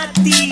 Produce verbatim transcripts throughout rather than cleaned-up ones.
gratis.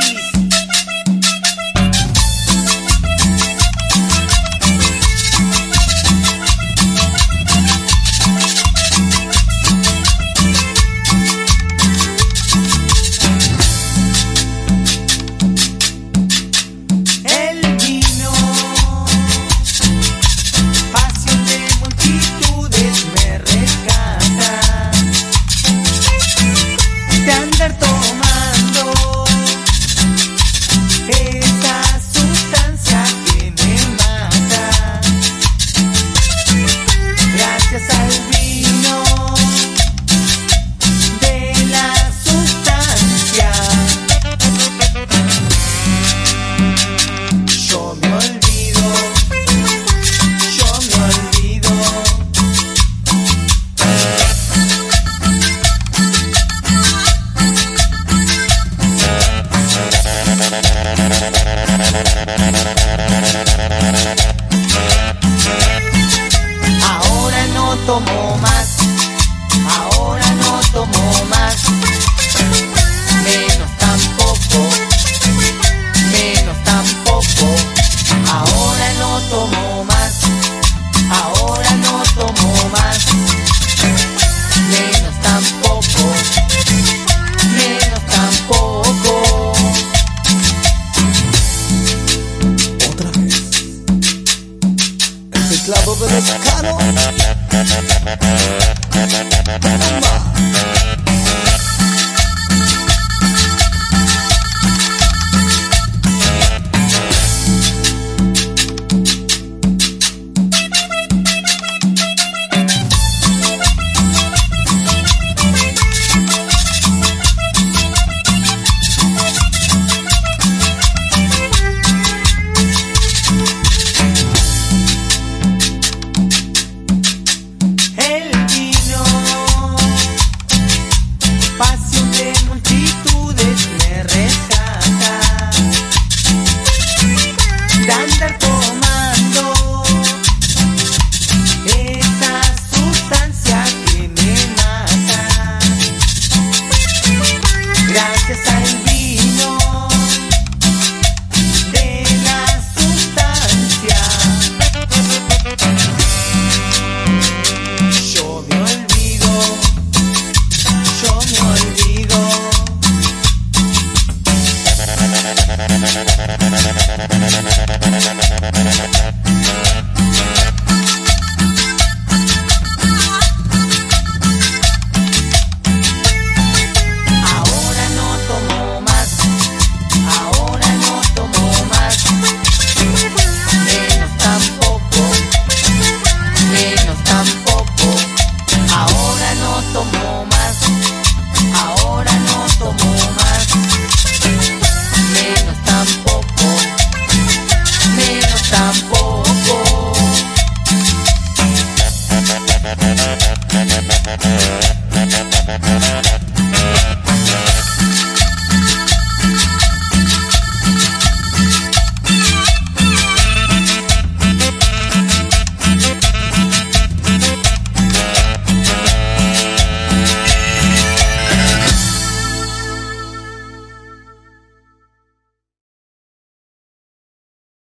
Ahora no tomo más, ahora no tomo más, menos tampoco, menos tampoco, ahora no tomo más, ahora no tomo más, menos tampoco, menos tampoco. Otra vez, el teclado de Descaro. Pasión de multitudes me rescata de andar tomando esa sustancia que me mata. Gracias al vino de la sustancia yo me olvido. Yo me olvido.